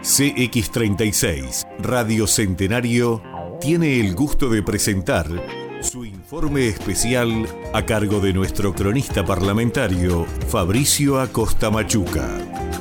CX36 Radio Centenario tiene el gusto de presentar su informe especial a cargo de nuestro cronista parlamentario Fabricio Acosta Machuca.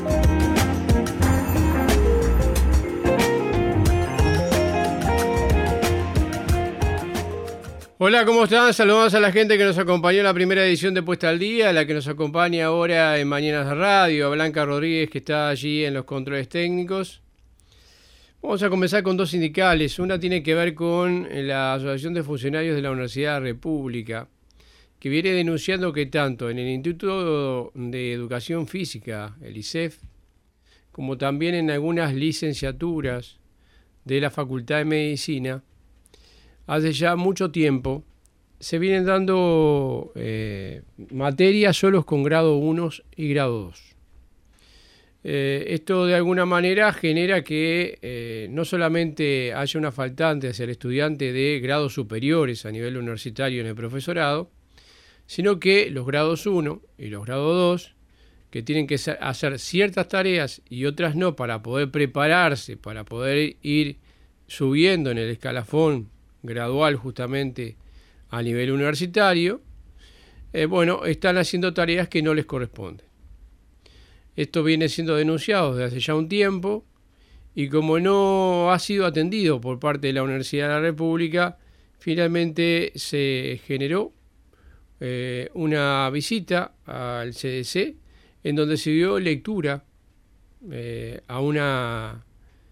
Hola, ¿cómo están? Saludamos a la gente que nos acompañó en la primera edición de Puesta al Día, la que nos acompaña ahora en Mañanas de Radio, a Blanca Rodríguez, que está allí en los controles técnicos. Vamos a comenzar con dos sindicales. Una tiene que ver con la Asociación de Funcionarios de la Universidad de la República, que viene denunciando que tanto en el Instituto de Educación Física, el ISEF, como también en algunas licenciaturas de la Facultad de Medicina, hace ya mucho tiempo se vienen dando materias solos con grado 1 y grado 2. Esto de alguna manera genera que no solamente haya una faltante hacia el estudiante de grados superiores a nivel universitario en el profesorado, sino que los grados 1 y los grados 2, que tienen que hacer ciertas tareas y otras no para poder prepararse, para poder ir subiendo en el escalafón gradual justamente a nivel universitario, están haciendo tareas que no les corresponden. Esto viene siendo denunciado desde hace ya un tiempo y como no ha sido atendido por parte de la Universidad de la República, finalmente se generó una visita al CDC en donde se dio lectura a una,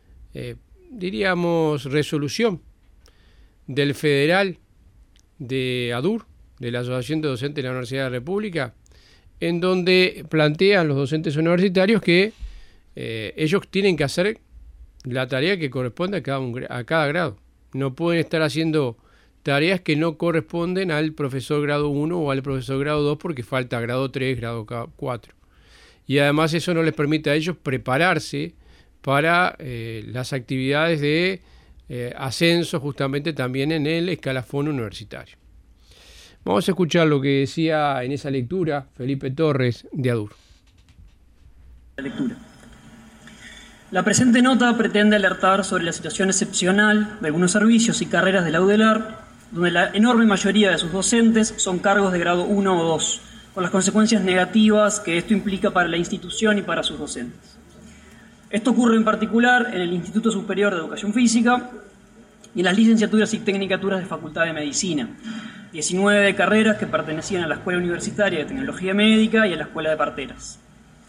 resolución del Federal de ADUR, de la Asociación de Docentes de la Universidad de la República, en donde plantean los docentes universitarios que ellos tienen que hacer la tarea que corresponde a cada grado. No pueden estar haciendo tareas que no corresponden al profesor grado 1 o al profesor grado 2 porque falta grado 3, grado 4. Y además eso no les permite a ellos prepararse para las actividades de ascenso justamente también en el escalafón universitario. Vamos a escuchar lo que decía en esa lectura Felipe Torres de ADUR. La presente nota pretende alertar sobre la situación excepcional de algunos servicios y carreras de la UDELAR, donde la enorme mayoría de sus docentes son cargos de grado 1 o 2, con las consecuencias negativas que esto implica para la institución y para sus docentes. Esto ocurre en particular en el Instituto Superior de Educación Física y en las licenciaturas y tecnicaturas de Facultad de Medicina, 19 carreras que pertenecían a la Escuela Universitaria de Tecnología Médica y a la Escuela de Parteras.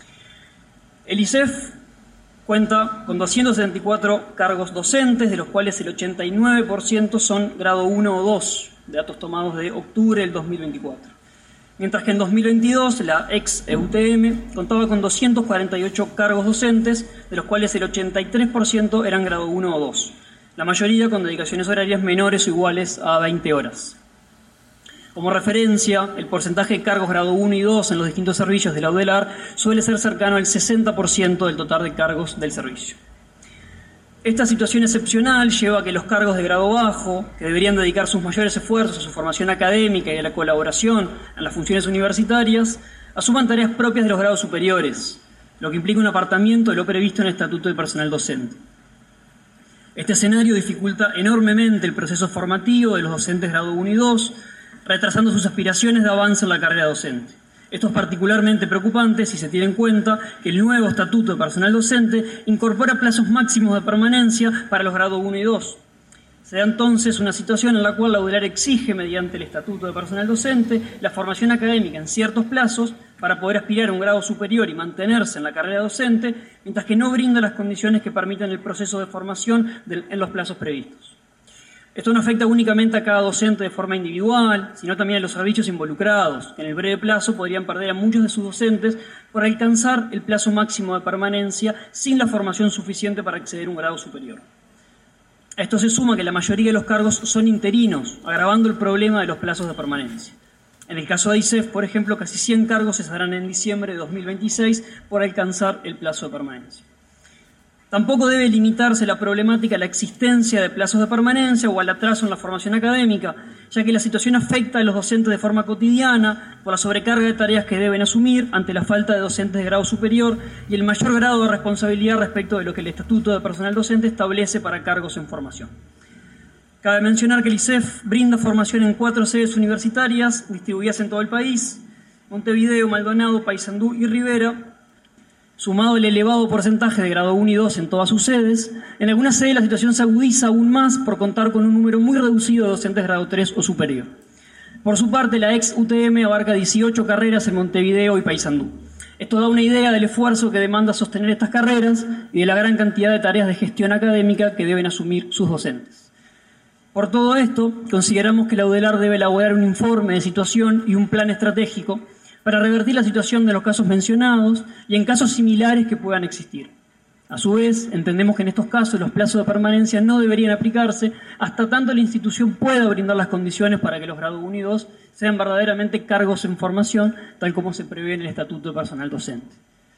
El ISEF cuenta con 274 cargos docentes, de los cuales el 89% son grado 1 o 2, datos tomados de octubre del 2024. Mientras que en 2022 la ex EUTM contaba con 248 cargos docentes, de los cuales el 83% eran grado 1 o 2, la mayoría con dedicaciones horarias menores o iguales a 20 horas. Como referencia, el porcentaje de cargos grado 1 y 2 en los distintos servicios de la UDELAR suele ser cercano al 60% del total de cargos del servicio. Esta situación excepcional lleva a que los cargos de grado bajo, que deberían dedicar sus mayores esfuerzos a su formación académica y a la colaboración en las funciones universitarias, asuman tareas propias de los grados superiores, lo que implica un apartamiento de lo previsto en el Estatuto de Personal Docente. Este escenario dificulta enormemente el proceso formativo de los docentes grado 1 y 2, retrasando sus aspiraciones de avance en la carrera docente. Esto es particularmente preocupante si se tiene en cuenta que el nuevo Estatuto de Personal Docente incorpora plazos máximos de permanencia para los grados 1 y 2. Se da entonces una situación en la cual la UDELAR exige, mediante el Estatuto de Personal Docente, la formación académica en ciertos plazos para poder aspirar a un grado superior y mantenerse en la carrera docente, mientras que no brinda las condiciones que permitan el proceso de formación en los plazos previstos. Esto no afecta únicamente a cada docente de forma individual, sino también a los servicios involucrados, que en el breve plazo podrían perder a muchos de sus docentes por alcanzar el plazo máximo de permanencia sin la formación suficiente para acceder a un grado superior. A esto se suma que la mayoría de los cargos son interinos, agravando el problema de los plazos de permanencia. En el caso de ISEF, por ejemplo, casi 100 cargos cesarán en diciembre de 2026 por alcanzar el plazo de permanencia. Tampoco debe limitarse la problemática a la existencia de plazos de permanencia o al atraso en la formación académica, ya que la situación afecta a los docentes de forma cotidiana por la sobrecarga de tareas que deben asumir ante la falta de docentes de grado superior y el mayor grado de responsabilidad respecto de lo que el Estatuto de Personal Docente establece para cargos en formación. Cabe mencionar que el ISEF brinda formación en 4 sedes universitarias distribuidas en todo el país: Montevideo, Maldonado, Paysandú y Rivera. Sumado el elevado porcentaje de grado 1 y 2 en todas sus sedes, en algunas sedes la situación se agudiza aún más por contar con un número muy reducido de docentes de grado 3 o superior. Por su parte, la ex UTM abarca 18 carreras en Montevideo y Paysandú. Esto da una idea del esfuerzo que demanda sostener estas carreras y de la gran cantidad de tareas de gestión académica que deben asumir sus docentes. Por todo esto, consideramos que la UDELAR debe elaborar un informe de situación y un plan estratégico para revertir la situación de los casos mencionados y en casos similares que puedan existir. A su vez, entendemos que en estos casos los plazos de permanencia no deberían aplicarse hasta tanto la institución pueda brindar las condiciones para que los grados 1 y 2 sean verdaderamente cargos en formación, tal como se prevé en el Estatuto de Personal Docente.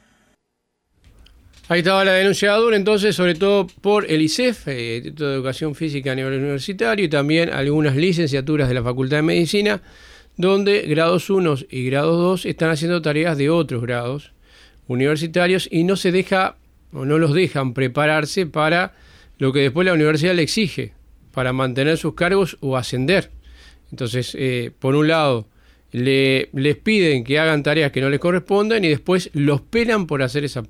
Ahí estaba la denuncia de ADUR, entonces, sobre todo por el ISEF, Instituto de Educación Física a nivel universitario, y también algunas licenciaturas de la Facultad de Medicina, donde grados 1 y grados 2 están haciendo tareas de otros grados universitarios y no los dejan prepararse para lo que después la universidad le exige, para mantener sus cargos o ascender. Entonces, por un lado, les piden que hagan tareas que no les corresponden y después los pelan por hacer eso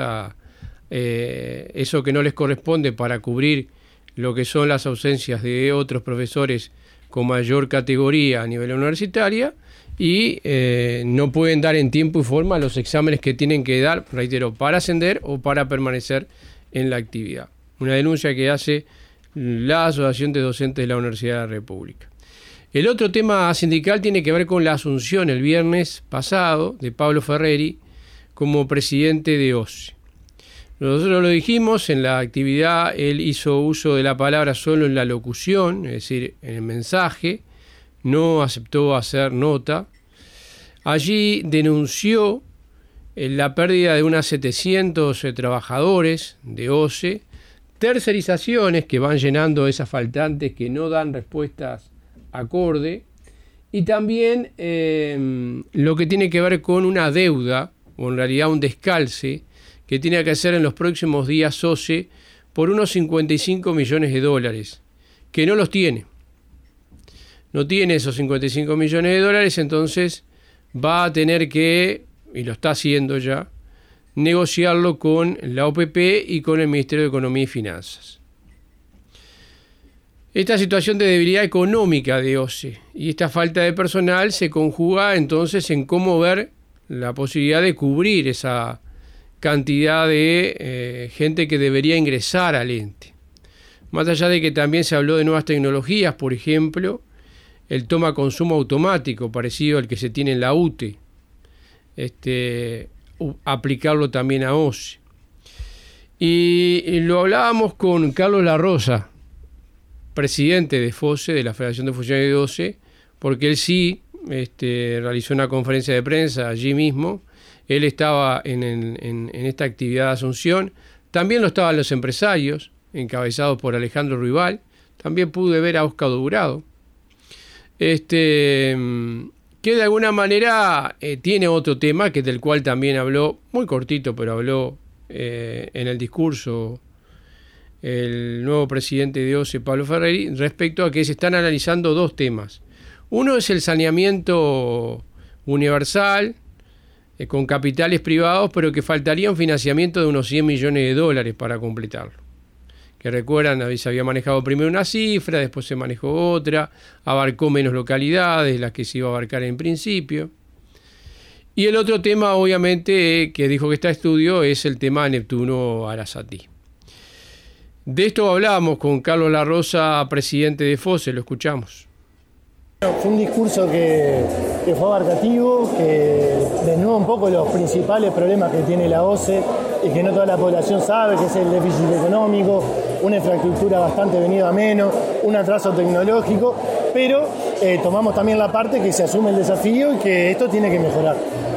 que no les corresponde para cubrir lo que son las ausencias de otros profesores con mayor categoría a nivel universitaria y no pueden dar en tiempo y forma los exámenes que tienen que dar, reitero, para ascender o para permanecer en la actividad. Una denuncia que hace la Asociación de Docentes de la Universidad de la República. El otro tema sindical tiene que ver con la asunción el viernes pasado de Pablo Ferreri como presidente de OCE. Nosotros lo dijimos, en la actividad él hizo uso de la palabra solo en la locución, es decir, en el mensaje, no aceptó hacer nota. Allí denunció la pérdida de unas 700 trabajadores de OCE, tercerizaciones que van llenando esas faltantes que no dan respuestas acorde, y también lo que tiene que ver con una deuda, o en realidad un descalce, que tiene que hacer en los próximos días OCE por unos $55 millones, que no los tiene. No tiene esos $55 millones, entonces va a tener que, y lo está haciendo ya, negociarlo con la OPP y con el Ministerio de Economía y Finanzas. Esta situación de debilidad económica de OCE y esta falta de personal se conjuga entonces en cómo ver la posibilidad de cubrir esa cantidad de gente que debería ingresar al ente. Más allá de que también se habló de nuevas tecnologías, por ejemplo, el toma-consumo automático, parecido al que se tiene en la UTE, aplicarlo también a OCE. Y lo hablábamos con Carlos Larrosa, presidente de FOSE, de la Federación de Funcionarios de OCE, porque él sí realizó una conferencia de prensa allí mismo. Él estaba en esta actividad de asunción. También lo estaban los empresarios, encabezados por Alejandro Ruibal. También pude ver a Óscar Dourado. Que de alguna manera tiene otro tema, que del cual también habló, muy cortito, pero habló en el discurso el nuevo presidente de OCE, Pablo Ferreri, respecto a que se están analizando dos temas. Uno es el saneamiento universal, con capitales privados, pero que faltaría un financiamiento de unos $100 millones para completarlo. Que recuerdan, se había manejado primero una cifra, después se manejó otra, abarcó menos localidades, las que se iba a abarcar en principio. Y el otro tema, obviamente, que dijo que está estudio, es el tema Neptuno Arasati. De esto hablábamos con Carlos Larrosa, presidente de FOSE, lo escuchamos. Fue un discurso que fue abarcativo, que desnuda un poco los principales problemas que tiene la OCE y que no toda la población sabe, que es el déficit económico, una infraestructura bastante venida a menos, un atraso tecnológico, pero tomamos también la parte que se asume el desafío y que esto tiene que mejorar.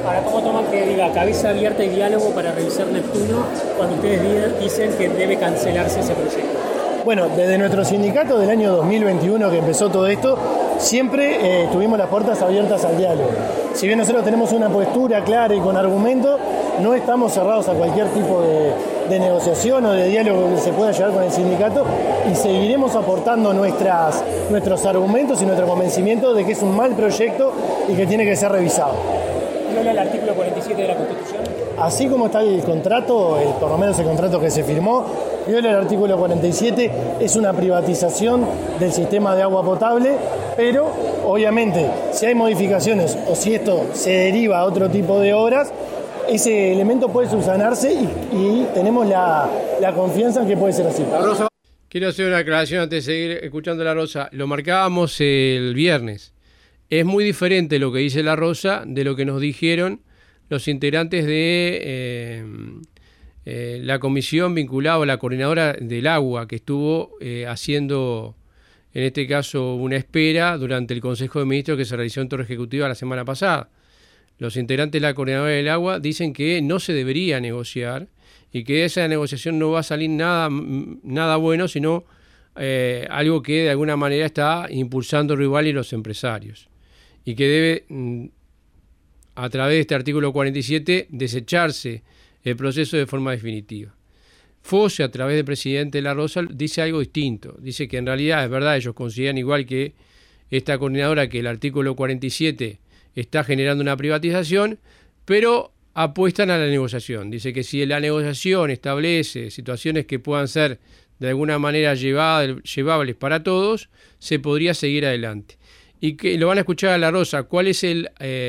Ahora, ¿cómo toman que diga cabeza abierta y diálogo para revisar Neptuno cuando ustedes dicen que debe cancelarse ese proyecto? Bueno, desde nuestro sindicato del año 2021 que empezó todo esto, siempre tuvimos las puertas abiertas al diálogo. Si bien nosotros tenemos una postura clara y con argumentos, no estamos cerrados a cualquier tipo de negociación o de diálogo que se pueda llevar con el sindicato y seguiremos aportando nuestros argumentos y nuestro convencimiento de que es un mal proyecto y que tiene que ser revisado. ¿Viola el artículo 47 de la Constitución? Así como está el contrato, por lo menos el contrato que se firmó, viola el artículo 47, es una privatización del sistema de agua potable, pero obviamente si hay modificaciones o si esto se deriva a otro tipo de obras, ese elemento puede subsanarse y tenemos la confianza en que puede ser así. Quiero hacer una aclaración antes de seguir escuchando La Rosa. Lo marcábamos el viernes. Es muy diferente lo que dice La Rosa de lo que nos dijeron los integrantes de la comisión vinculada a la coordinadora del agua, que estuvo haciendo, en este caso, una espera durante el Consejo de Ministros que se realizó en Torre Ejecutiva la semana pasada. Los integrantes de la coordinadora del agua dicen que no se debería negociar y que de esa negociación no va a salir nada bueno, sino algo que de alguna manera está impulsando Rival y los empresarios. Y que debe, a través de este artículo 47, desecharse el proceso de forma definitiva. Fosse, a través del presidente de La Rosa, dice algo distinto. Dice que en realidad, es verdad, ellos consideran igual que esta coordinadora que el artículo 47 está generando una privatización, pero apuestan a la negociación. Dice que si la negociación establece situaciones que puedan ser de alguna manera llevables para todos, se podría seguir adelante. Y que lo van a escuchar a La Rosa. ¿Cuál es el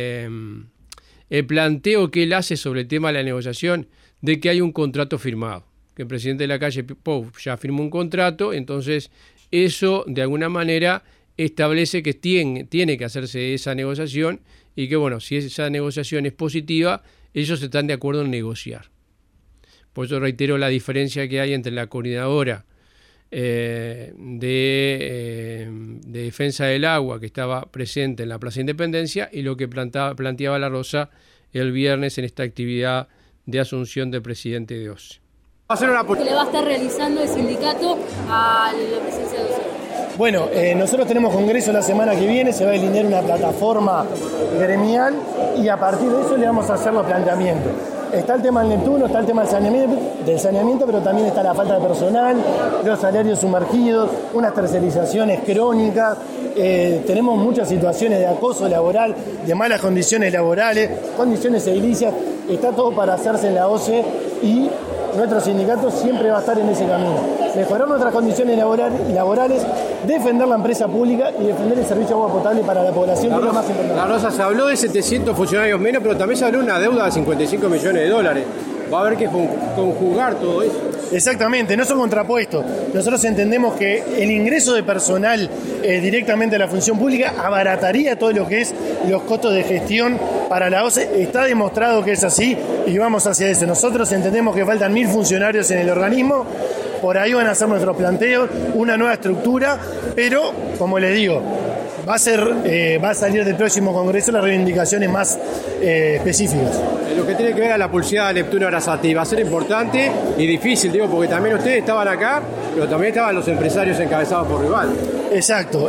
planteo que él hace sobre el tema de la negociación? De que hay un contrato firmado, que el presidente de la calle Pou ya firmó un contrato, entonces eso de alguna manera establece que tiene que hacerse esa negociación y que, bueno, si esa negociación es positiva, ellos están de acuerdo en negociar. Por eso reitero la diferencia que hay entre la coordinadora de defensa del agua que estaba presente en la Plaza Independencia y lo que planteaba La Rosa el viernes en esta actividad de asunción del presidente de OCE. ¿Qué le va a estar realizando el sindicato a la presidencia de OCE? Bueno, nosotros tenemos congreso la semana que viene, se va a delinear una plataforma gremial y a partir de eso le vamos a hacer los planteamientos. Está el tema del Neptuno, está el tema del saneamiento, pero también está la falta de personal, los salarios sumergidos, unas tercerizaciones crónicas, tenemos muchas situaciones de acoso laboral, de malas condiciones laborales, condiciones edilicias, está todo para hacerse en la OCE y nuestro sindicato siempre va a estar en ese camino. Mejorar nuestras condiciones laborales, defender la empresa pública y defender el servicio de agua potable para la población, que es lo más importante. La Rosa, se habló de 700 funcionarios menos, pero también se habló de una deuda de 55 millones de dólares. Va a haber que conjugar todo eso. Exactamente, no son contrapuestos. Nosotros entendemos que el ingreso de personal directamente a la función pública abarataría todo lo que es los costos de gestión para la OCE. Está demostrado que es así y vamos hacia eso. Nosotros entendemos que faltan 1000 funcionarios en el organismo. Por ahí van a ser nuestros planteos, una nueva estructura, pero, como les digo, va a salir del próximo congreso las reivindicaciones más específicas. Lo que tiene que ver a la pulseada de Neptuno Arasati va a ser importante y difícil, digo, porque también ustedes estaban acá, pero también estaban los empresarios encabezados por Rival. Exacto.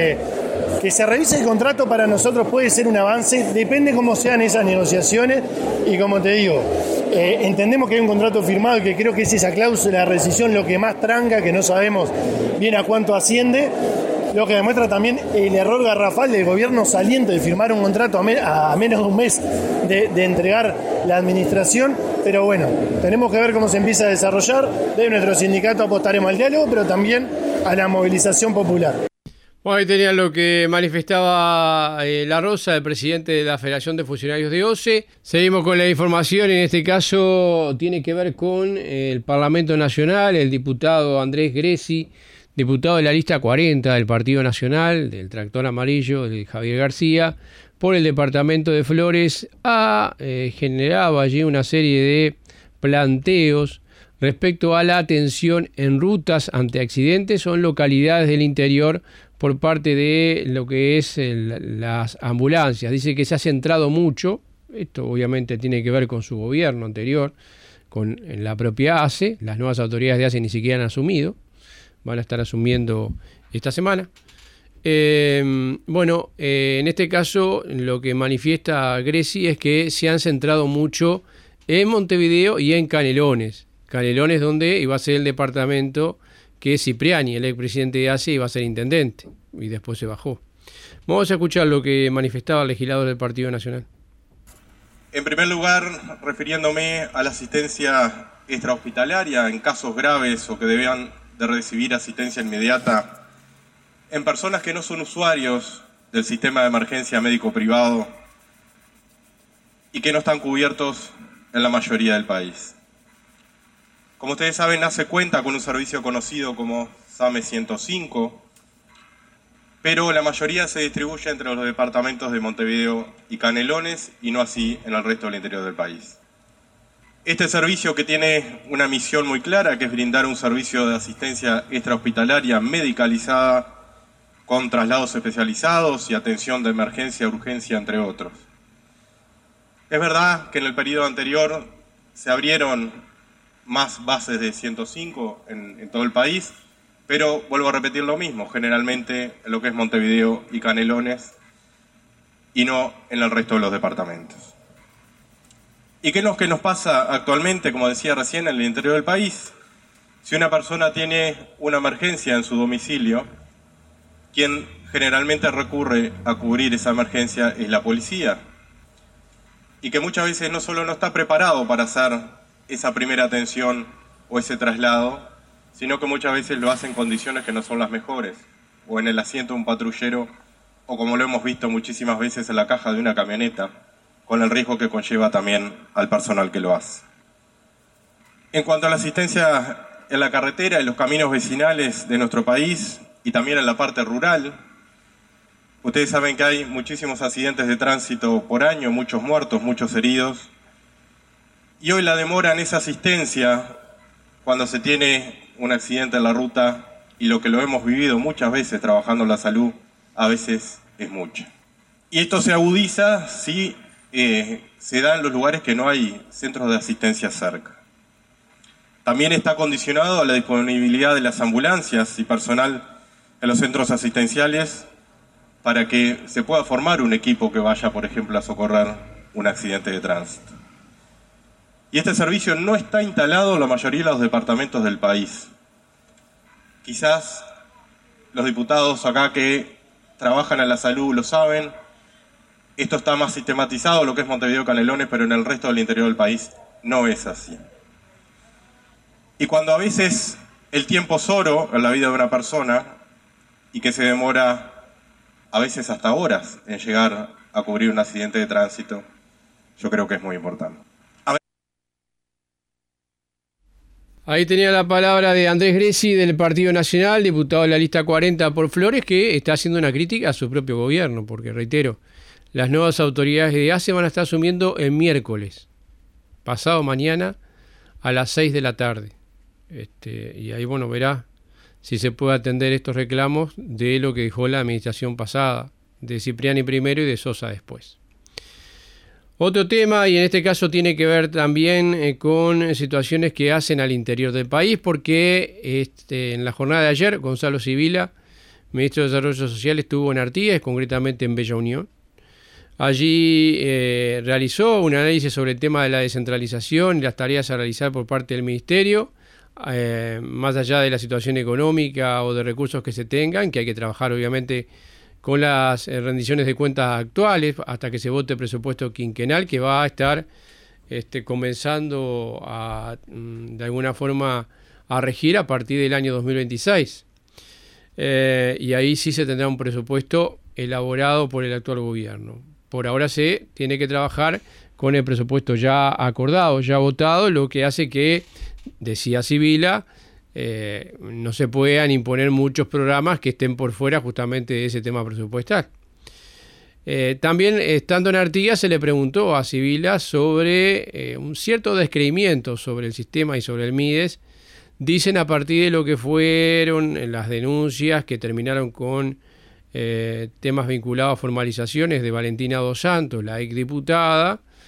Que se revise el contrato para nosotros puede ser un avance, depende cómo sean esas negociaciones y como te digo, entendemos que hay un contrato firmado y que creo que es esa cláusula de rescisión lo que más tranca, que no sabemos bien a cuánto asciende, lo que demuestra también el error garrafal del gobierno saliente de firmar un contrato a menos de un mes de entregar la administración, pero bueno, tenemos que ver cómo se empieza a desarrollar. De nuestro sindicato apostaremos al diálogo, pero también a la movilización popular. Bueno, ahí tenían lo que manifestaba La Rosa, el presidente de la Federación de Funcionarios de OCE. Seguimos con la información, en este caso tiene que ver con el Parlamento Nacional, el diputado Andrés Greci, diputado de la lista 40 del Partido Nacional, del Tractor Amarillo, de Javier García, por el departamento de Flores, ha generado allí una serie de planteos respecto a la atención en rutas ante accidentes o en localidades del interior por parte de lo que es las ambulancias. Dice que se ha centrado mucho Esto obviamente tiene que ver con su gobierno anterior, con la propia ACE. Las nuevas autoridades de ACE ni siquiera han asumido, van a estar asumiendo esta semana. En este caso lo que manifiesta Greci es que se han centrado mucho en Montevideo y en Canelones. Canelones, donde iba a ser el departamento que Cipriani, el expresidente de ACE, iba a ser intendente, y después se bajó. Vamos a escuchar lo que manifestaba el legislador del Partido Nacional. En primer lugar, refiriéndome a la asistencia extrahospitalaria en casos graves o que deban de recibir asistencia inmediata en personas que no son usuarios del sistema de emergencia médico privado y que no están cubiertos en la mayoría del país. Como ustedes saben, ACE cuenta con un servicio conocido como SAME 105, pero la mayoría se distribuye entre los departamentos de Montevideo y Canelones y no así en el resto del interior del país. Este servicio, que tiene una misión muy clara, que es brindar un servicio de asistencia extrahospitalaria medicalizada con traslados especializados y atención de emergencia, urgencia, entre otros. Es verdad que en el periodo anterior se abrieron más bases de 105 en todo el país, pero vuelvo a repetir lo mismo, generalmente en lo que es Montevideo y Canelones y no en el resto de los departamentos. ¿Y qué es lo que nos pasa actualmente, como decía recién, en el interior del país? Si una persona tiene una emergencia en su domicilio, quien generalmente recurre a cubrir esa emergencia es la policía, y que muchas veces no solo no está preparado para hacer esa primera atención o ese traslado, sino que muchas veces lo hace en condiciones que no son las mejores, o en el asiento de un patrullero, o como lo hemos visto muchísimas veces en la caja de una camioneta, con el riesgo que conlleva también al personal que lo hace. En cuanto a la asistencia en la carretera y los caminos vecinales de nuestro país, y también en la parte rural, ustedes saben que hay muchísimos accidentes de tránsito por año, muchos muertos, muchos heridos, y hoy la demora en esa asistencia, cuando se tiene un accidente en la ruta, y lo que lo hemos vivido muchas veces trabajando en la salud, a veces es mucha. Y esto se agudiza si se da en los lugares que no hay centros de asistencia cerca. También está condicionado a la disponibilidad de las ambulancias y personal en los centros asistenciales para que se pueda formar un equipo que vaya, por ejemplo, a socorrer un accidente de tránsito. Y este servicio no está instalado en la mayoría de los departamentos del país. Quizás los diputados acá que trabajan en la salud lo saben, esto está más sistematizado en lo que es Montevideo, Canelones, pero en el resto del interior del país no es así. Y cuando a veces el tiempo es oro en la vida de una persona y que se demora a veces hasta horas en llegar a cubrir un accidente de tránsito, yo creo que es muy importante. Ahí tenía la palabra de Andrés Greci del Partido Nacional, diputado de la lista 40 por Flores, que está haciendo una crítica a su propio gobierno, porque reitero, las nuevas autoridades de ACE van a estar asumiendo el miércoles, pasado mañana, a las 6 de la tarde. Y ahí, verá si se puede atender estos reclamos de lo que dejó la administración pasada, de Cipriani primero y de Sosa después. Otro tema, y en este caso tiene que ver también con situaciones que hacen al interior del país, porque en la jornada de ayer, Gonzalo Sibila, ministro de Desarrollo Social, estuvo en Artigas, concretamente en Bella Unión. Allí realizó un análisis sobre el tema de la descentralización y las tareas a realizar por parte del Ministerio, más allá de la situación económica o de recursos que se tengan, que hay que trabajar obviamente con las rendiciones de cuentas actuales hasta que se vote el presupuesto quinquenal, que va a estar comenzando de alguna forma a regir a partir del año 2026. Y ahí sí se tendrá un presupuesto elaborado por el actual gobierno. Por ahora se tiene que trabajar con el presupuesto ya acordado, ya votado, lo que hace que, decía Sibila, no se puedan imponer muchos programas que estén por fuera justamente de ese tema presupuestal. También, estando en Artigas, se le preguntó a Sibila sobre un cierto descreimiento sobre el sistema y sobre el MIDES. Dicen a partir de lo que fueron las denuncias que terminaron con temas vinculados a formalizaciones de Valentina Dos Santos, la exdiputada,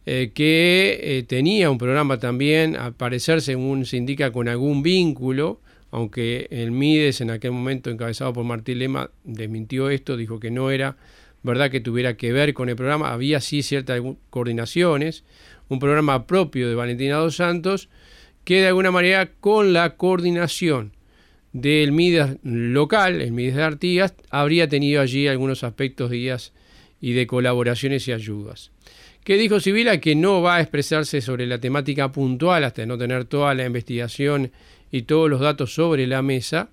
que tenía un programa también, al parecer, según se indica, con algún vínculo, aunque el Mides, en aquel momento encabezado por Martín Lema, desmintió esto, dijo que no era verdad que tuviera que ver con el programa, había sí ciertas coordinaciones, un programa propio de Valentina Dos Santos, que de alguna manera con la coordinación del Mides local, el Mides de Artigas, habría tenido allí algunos aspectos de guías y de colaboraciones y ayudas. ¿Qué dijo Sibila? Que no va a expresarse sobre la temática puntual hasta no tener toda la investigación y todos los datos sobre la mesa,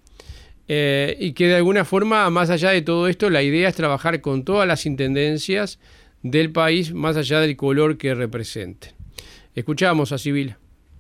y que de alguna forma, más allá de todo esto, la idea es trabajar con todas las intendencias del país, más allá del color que representen. Escuchamos a Sibila.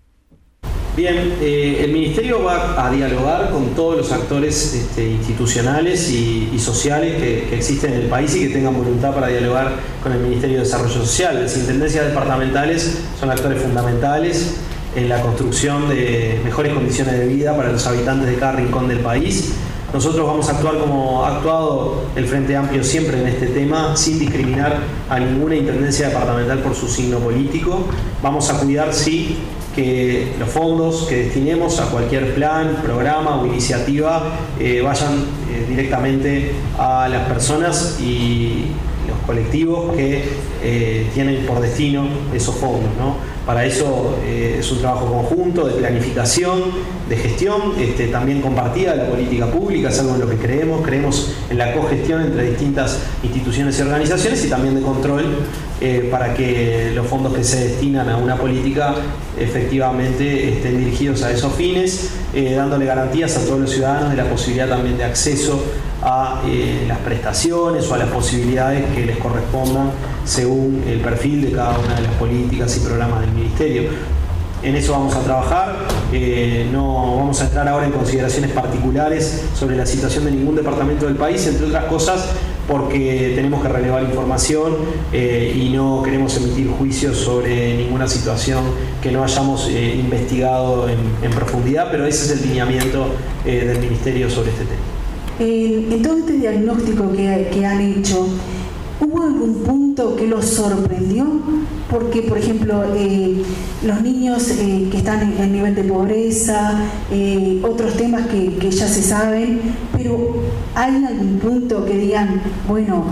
Bien, el Ministerio va a dialogar con todos los actores institucionales y sociales que existen en el país y que tengan voluntad para dialogar con el Ministerio de Desarrollo Social. Las intendencias departamentales son actores fundamentales en la construcción de mejores condiciones de vida para los habitantes de cada rincón del país. Nosotros vamos a actuar como ha actuado el Frente Amplio siempre en este tema, sin discriminar a ninguna intendencia departamental por su signo político. Vamos a cuidar, sí, que los fondos que destinemos a cualquier plan, programa o iniciativa vayan directamente a las personas y los colectivos que tienen por destino esos fondos, ¿no? Para eso es un trabajo conjunto de planificación, de gestión, también compartida de la política pública, es algo en lo que creemos en la cogestión entre distintas instituciones y organizaciones, y también de control para que los fondos que se destinan a una política efectivamente estén dirigidos a esos fines, dándole garantías a todos los ciudadanos de la posibilidad también de acceso a las prestaciones o a las posibilidades que les correspondan según el perfil de cada una de las políticas y programas del Ministerio. En eso vamos a trabajar, no vamos a entrar ahora en consideraciones particulares sobre la situación de ningún departamento del país, entre otras cosas porque tenemos que relevar información y no queremos emitir juicios sobre ninguna situación que no hayamos investigado en profundidad, pero ese es el lineamiento del Ministerio sobre este tema. En todo este diagnóstico que han hecho, ¿hubo algún punto que los sorprendió? Porque, por ejemplo, los niños que están en nivel de pobreza, otros temas que ya se saben, pero ¿hay algún punto que digan, bueno,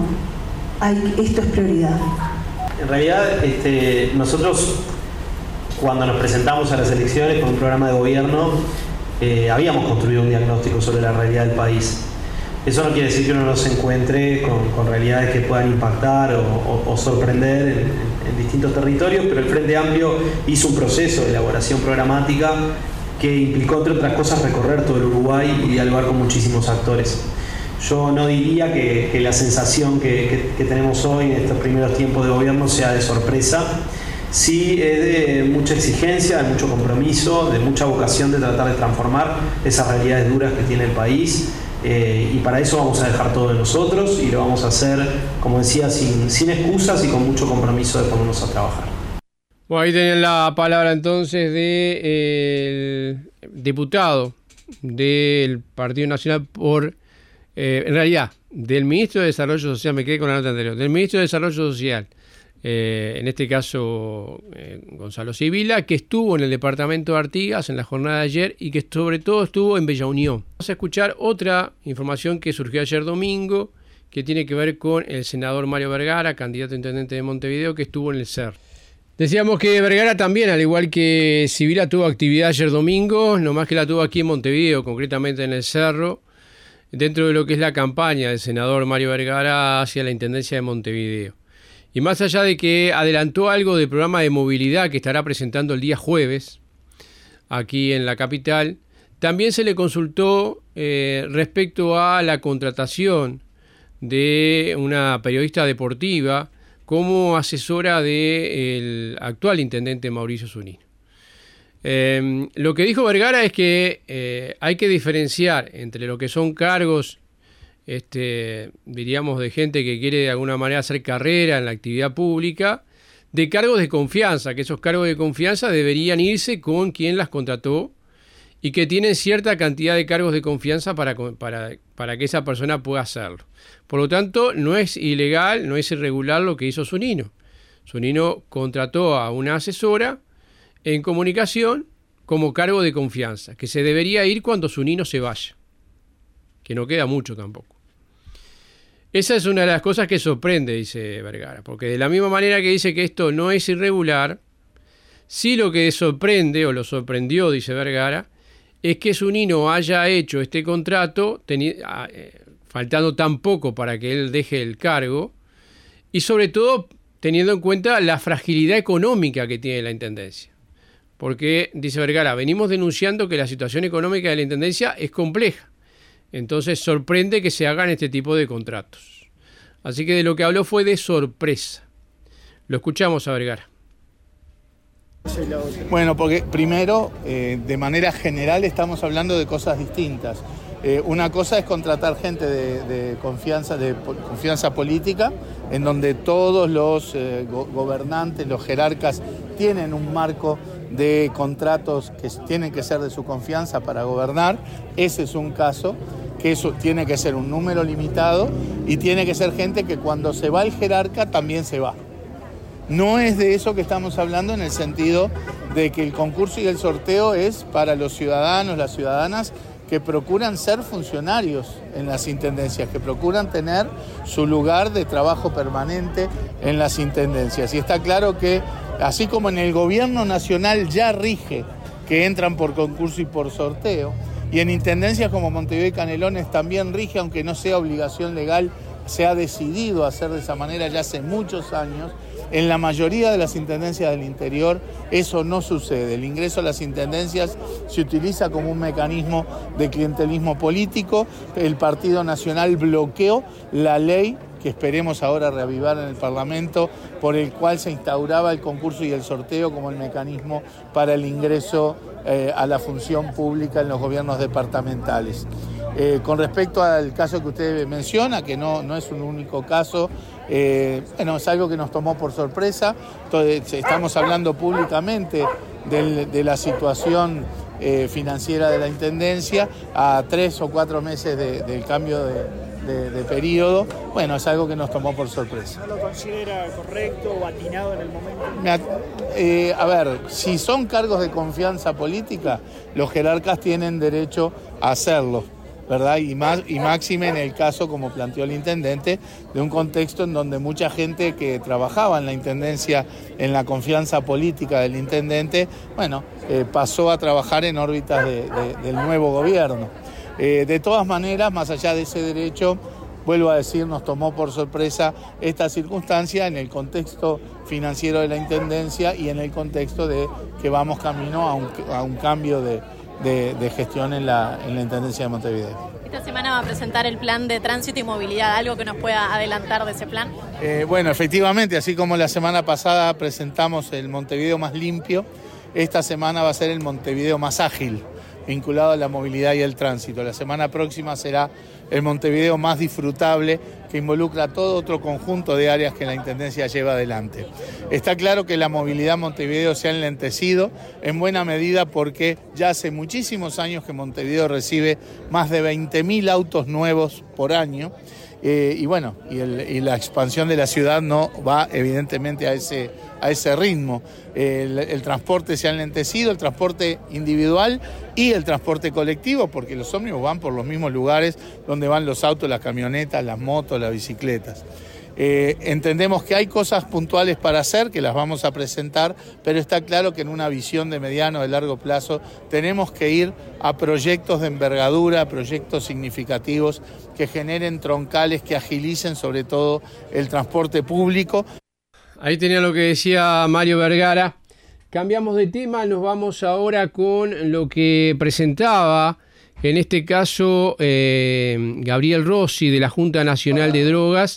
esto es prioridad? En realidad, nosotros, cuando nos presentamos a las elecciones con un programa de gobierno, habíamos construido un diagnóstico sobre la realidad del país. Eso no quiere decir que uno no se encuentre con realidades que puedan impactar o sorprender en distintos territorios, pero el Frente Amplio hizo un proceso de elaboración programática que implicó, entre otras cosas, recorrer todo el Uruguay y dialogar con muchísimos actores. Yo no diría que la sensación que tenemos hoy en estos primeros tiempos de gobierno sea de sorpresa. Sí es de mucha exigencia, de mucho compromiso, de mucha vocación de tratar de transformar esas realidades duras que tiene el país. Y para eso vamos a dejar todo de nosotros y lo vamos a hacer, como decía, sin excusas y con mucho compromiso de ponernos a trabajar. Bueno, ahí tienen la palabra entonces del diputado del Partido Nacional en realidad, del Ministro de Desarrollo Social, me quedé con la nota anterior, del Ministro de Desarrollo Social, en este caso Gonzalo Sibila, que estuvo en el departamento de Artigas en la jornada de ayer y que sobre todo estuvo en Bella Unión. Vamos a escuchar otra información que surgió ayer domingo, que tiene que ver con el senador Mario Vergara, candidato a intendente de Montevideo, que estuvo en el CER. Decíamos que Vergara también, al igual que Sibila, tuvo actividad ayer domingo, nomás que la tuvo aquí en Montevideo, concretamente en el Cerro, dentro de lo que es la campaña del senador Mario Vergara hacia la intendencia de Montevideo. Y más allá de que adelantó algo del programa de movilidad que estará presentando el día jueves aquí en la capital, también se le consultó respecto a la contratación de una periodista deportiva como asesora del actual intendente Mauricio Zunino. Lo que dijo Vergara es que hay que diferenciar entre lo que son cargos diríamos de gente que quiere de alguna manera hacer carrera en la actividad pública, de cargos de confianza, que esos cargos de confianza deberían irse con quien las contrató y que tienen cierta cantidad de cargos de confianza para que esa persona pueda hacerlo. Por lo tanto, no es ilegal, no es irregular lo que hizo Zunino. Zunino contrató a una asesora en comunicación como cargo de confianza, que se debería ir cuando Zunino se vaya, que no queda mucho tampoco. Esa es una de las cosas que sorprende, dice Vergara, porque de la misma manera que dice que esto no es irregular, sí lo que sorprende, o lo sorprendió, dice Vergara, es que Zunino haya hecho este contrato faltando tan poco para que él deje el cargo, y sobre todo teniendo en cuenta la fragilidad económica que tiene la Intendencia. Porque, dice Vergara, venimos denunciando que la situación económica de la Intendencia es compleja. Entonces sorprende que se hagan este tipo de contratos. Así que de lo que habló fue de sorpresa. Lo escuchamos a Vergara. Bueno, porque primero, de manera general, estamos hablando de cosas distintas. Una cosa es contratar gente de confianza política, en donde todos los gobernantes, los jerarcas, tienen un marco de contratos que tienen que ser de su confianza para gobernar. Ese es un caso, que eso tiene que ser un número limitado y tiene que ser gente que cuando se va el jerarca también se va. No es de eso que estamos hablando, en el sentido de que el concurso y el sorteo es para los ciudadanos, las ciudadanas que procuran ser funcionarios en las intendencias, que procuran tener su lugar de trabajo permanente en las intendencias. Y está claro que, así como en el gobierno nacional ya rige que entran por concurso y por sorteo, y en intendencias como Montevideo y Canelones también rige, aunque no sea obligación legal, se ha decidido hacer de esa manera ya hace muchos años. En la mayoría de las intendencias del interior eso no sucede. El ingreso a las intendencias se utiliza como un mecanismo de clientelismo político. El Partido Nacional bloqueó la ley que esperemos ahora reavivar en el Parlamento, por el cual se instauraba el concurso y el sorteo como el mecanismo para el ingreso a la función pública en los gobiernos departamentales. Con respecto al caso que usted menciona, que no es un único caso, bueno, es algo que nos tomó por sorpresa. Entonces, estamos hablando públicamente de la situación financiera de la Intendencia a 3 o 4 meses del cambio de periodo. Bueno, es algo que nos tomó por sorpresa. ¿No lo considera correcto o atinado en el momento? A ver, si son cargos de confianza política, los jerarcas tienen derecho a hacerlo, ¿verdad? Y máxime en el caso, como planteó el intendente, de un contexto en donde mucha gente que trabajaba en la intendencia, en la confianza política del intendente, bueno, pasó a trabajar en órbitas del nuevo gobierno. De todas maneras, más allá de ese derecho, vuelvo a decir, nos tomó por sorpresa esta circunstancia en el contexto financiero de la intendencia y en el contexto de que vamos camino a un cambio de gestión en la Intendencia de Montevideo. Esta semana va a presentar el plan de tránsito y movilidad, ¿algo que nos pueda adelantar de ese plan? Bueno, efectivamente, así como la semana pasada presentamos el Montevideo más limpio, esta semana va a ser el Montevideo más ágil, vinculado a la movilidad y el tránsito. La semana próxima será el Montevideo más disfrutable, que involucra todo otro conjunto de áreas que la Intendencia lleva adelante. Está claro que la movilidad en Montevideo se ha enlentecido en buena medida porque ya hace muchísimos años que Montevideo recibe más de 20.000 autos nuevos por año. Y bueno, y la expansión de la ciudad no va evidentemente a ese ritmo. El transporte se ha enlentecido, el transporte individual y el transporte colectivo, porque los ómnibus van por los mismos lugares donde van los autos, las camionetas, las motos, las bicicletas. Entendemos que hay cosas puntuales para hacer, que las vamos a presentar, pero está claro que en una visión de mediano, de largo plazo, tenemos que ir a proyectos de envergadura, proyectos significativos que generen troncales, que agilicen sobre todo el transporte público. Ahí tenía lo que decía Mario Vergara. Cambiamos de tema, nos vamos ahora con lo que presentaba, en este caso, Gabriel Rossi, de la Junta Nacional de Drogas,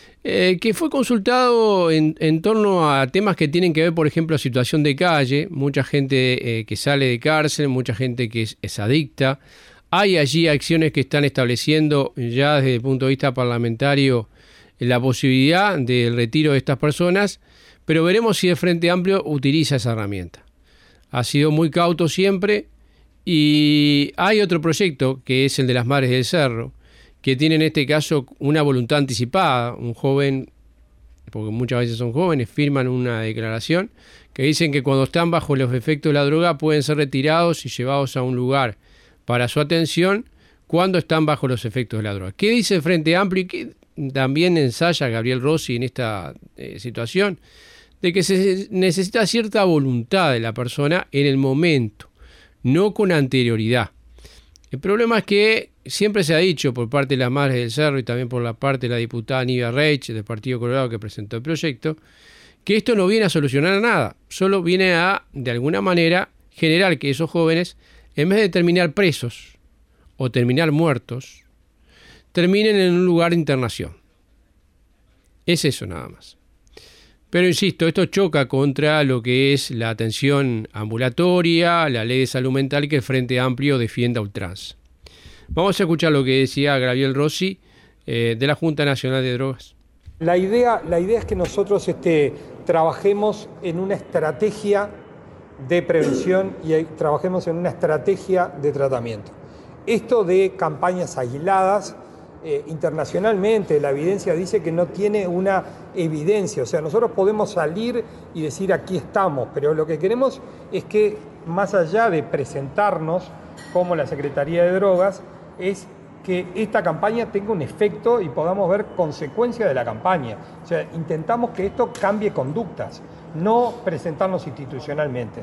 que fue consultado en torno a temas que tienen que ver, por ejemplo, situación de calle, mucha gente que sale de cárcel, mucha gente que es adicta. Hay allí acciones que están estableciendo ya desde el punto de vista parlamentario la posibilidad del retiro de estas personas, pero veremos si el Frente Amplio utiliza esa herramienta. Ha sido muy cauto siempre y hay otro proyecto que es el de las Madres del Cerro, que tiene en este caso una voluntad anticipada, un joven porque muchas veces son jóvenes, firman una declaración que dicen que cuando están bajo los efectos de la droga pueden ser retirados y llevados a un lugar para su atención cuando están bajo los efectos de la droga. ¿Qué dice el Frente Amplio y qué también ensaya Gabriel Rossi en esta situación? De que se necesita cierta voluntad de la persona en el momento, no con anterioridad. El problema es que siempre se ha dicho por parte de las Madres del Cerro y también por la parte de la diputada Nivia Reich del Partido Colorado que presentó el proyecto, que esto no viene a solucionar nada, solo viene a, de alguna manera, generar que esos jóvenes, en vez de terminar presos o terminar muertos, terminen en un lugar de internación. Es eso nada más. Pero insisto, esto choca contra lo que es la atención ambulatoria, la ley de salud mental que el Frente Amplio defiende a ultranza. Vamos a escuchar lo que decía Gabriel Rossi de la Junta Nacional de Drogas. La idea es que nosotros trabajemos en una estrategia de prevención y trabajemos en una estrategia de tratamiento. Esto de campañas aisladas, internacionalmente la evidencia dice que no tiene una evidencia, o sea, nosotros podemos salir y decir aquí estamos, pero lo que queremos es que más allá de presentarnos como la Secretaría de Drogas, es que esta campaña tenga un efecto y podamos ver consecuencias de la campaña. O sea, intentamos que esto cambie conductas, no presentarnos institucionalmente.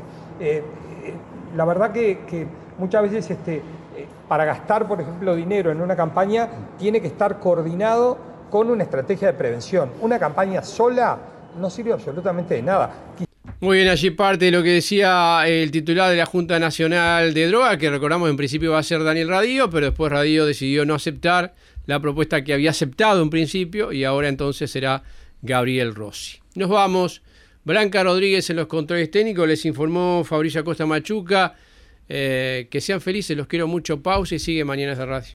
La verdad que muchas veces para gastar, por ejemplo, dinero en una campaña, tiene que estar coordinado con una estrategia de prevención. Una campaña sola no sirve absolutamente de nada. Muy bien, allí parte de lo que decía el titular de la Junta Nacional de Drogas, que recordamos en principio va a ser Daniel Radillo, pero después Radillo decidió no aceptar la propuesta que había aceptado en principio y ahora entonces será Gabriel Rossi. Nos vamos. Blanca Rodríguez en los controles técnicos, les informó Fabricio Acosta Machuca. Que sean felices, los quiero mucho. Pausa y sigue Mañanas de Radio.